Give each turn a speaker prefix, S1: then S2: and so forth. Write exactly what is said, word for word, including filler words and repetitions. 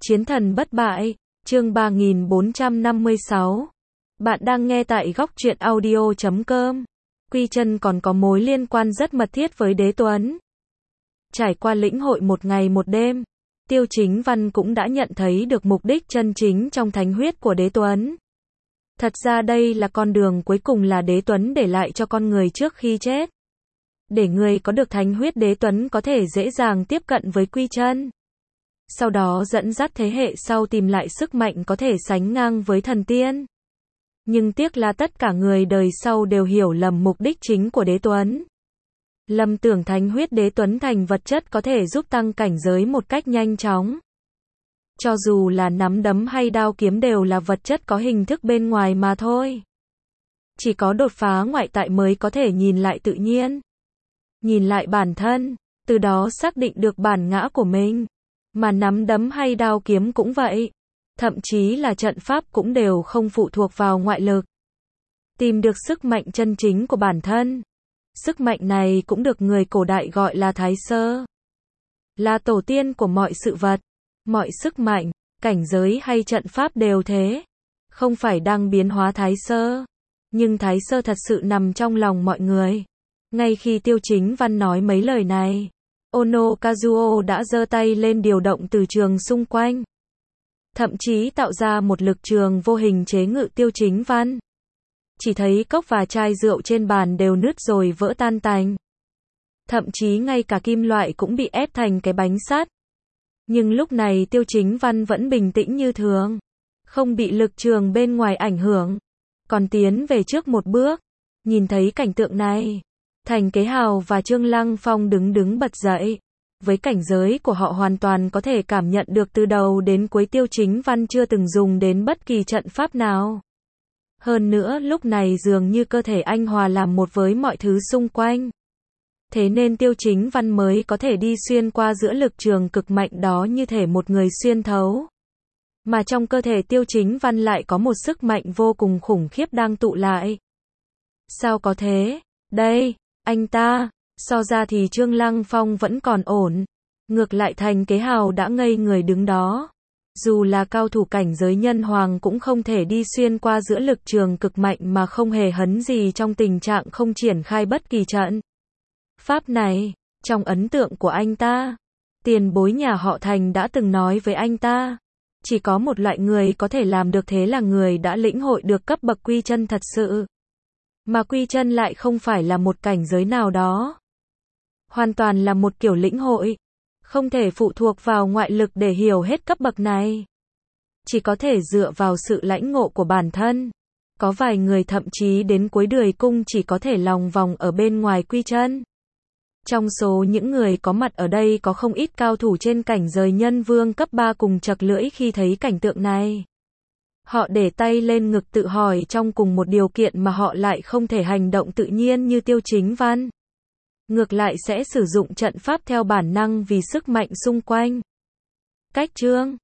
S1: Chiến thần bất bại, chương ba nghìn bốn trăm năm mươi sáu. Bạn đang nghe tại góc truyện audio chấm com. Quy Chân còn có mối liên quan rất mật thiết với Đế Tuấn. Trải qua lĩnh hội một ngày một đêm, Tiêu Chính Văn cũng đã nhận thấy được mục đích chân chính trong thánh huyết của Đế Tuấn. Thật ra đây là con đường cuối cùng là Đế Tuấn để lại cho con người trước khi chết. Để người có được thánh huyết Đế Tuấn có thể dễ dàng tiếp cận với Quy Chân. Sau đó dẫn dắt thế hệ sau tìm lại sức mạnh có thể sánh ngang với thần tiên. Nhưng tiếc là tất cả người đời sau đều hiểu lầm mục đích chính của Đế Tuấn. Lầm tưởng thánh huyết Đế Tuấn thành vật chất có thể giúp tăng cảnh giới một cách nhanh chóng. Cho dù là nắm đấm hay đao kiếm đều là vật chất có hình thức bên ngoài mà thôi. Chỉ có đột phá ngoại tại mới có thể nhìn lại tự nhiên. Nhìn lại bản thân, từ đó xác định được bản ngã của mình. Mà nắm đấm hay đao kiếm cũng vậy. Thậm chí là trận pháp cũng đều không phụ thuộc vào ngoại lực. Tìm được sức mạnh chân chính của bản thân. Sức mạnh này cũng được người cổ đại gọi là Thái Sơ. Là tổ tiên của mọi sự vật. Mọi sức mạnh, cảnh giới hay trận pháp đều thế. Không phải đang biến hóa Thái Sơ. Nhưng Thái Sơ thật sự nằm trong lòng mọi người. Ngay khi Tiêu Chính Văn nói mấy lời này, Ono Kazuo đã giơ tay lên điều động từ trường xung quanh. Thậm chí tạo ra một lực trường vô hình chế ngự Tiêu Chính Văn. Chỉ thấy cốc và chai rượu trên bàn đều nứt rồi vỡ tan tành. Thậm chí ngay cả kim loại cũng bị ép thành cái bánh sắt. Nhưng lúc này Tiêu Chính Văn vẫn bình tĩnh như thường. Không bị lực trường bên ngoài ảnh hưởng. Còn tiến về trước một bước. Nhìn thấy cảnh tượng này, Thành Kế Hào và Trương Lăng Phong đứng đứng bật dậy. Với cảnh giới của họ hoàn toàn có thể cảm nhận được từ đầu đến cuối Tiêu Chính Văn chưa từng dùng đến bất kỳ trận pháp nào. Hơn nữa lúc này dường như cơ thể anh hòa làm một với mọi thứ xung quanh. Thế nên Tiêu Chính Văn mới có thể đi xuyên qua giữa lực trường cực mạnh đó như thể một người xuyên thấu. Mà trong cơ thể Tiêu Chính Văn lại có một sức mạnh vô cùng khủng khiếp đang tụ lại. Sao có thế? Đây, anh ta. So ra thì Trương Lăng Phong vẫn còn ổn. Ngược lại Thành Kế Hào đã ngây người đứng đó. Dù là cao thủ cảnh giới nhân hoàng cũng không thể đi xuyên qua giữa lực trường cực mạnh mà không hề hấn gì trong tình trạng không triển khai bất kỳ trận pháp này. Trong ấn tượng của anh ta, tiền bối nhà họ Thành đã từng nói với anh ta, chỉ có một loại người có thể làm được thế là người đã lĩnh hội được cấp bậc Quy Chân thật sự. Mà Quy Chân lại không phải là một cảnh giới nào đó. Hoàn toàn là một kiểu lĩnh hội. Không thể phụ thuộc vào ngoại lực để hiểu hết cấp bậc này. Chỉ có thể dựa vào sự lãnh ngộ của bản thân. Có vài người thậm chí đến cuối đời cung chỉ có thể lòng vòng ở bên ngoài Quy Chân. Trong số những người có mặt ở đây có không ít cao thủ trên cảnh giới nhân vương cấp ba cùng chật lưỡi khi thấy cảnh tượng này. Họ để tay lên ngực tự hỏi trong cùng một điều kiện mà họ lại không thể hành động tự nhiên như Tiêu Chính Văn. Ngược lại sẽ sử dụng trận pháp theo bản năng vì sức mạnh xung quanh. Cách chương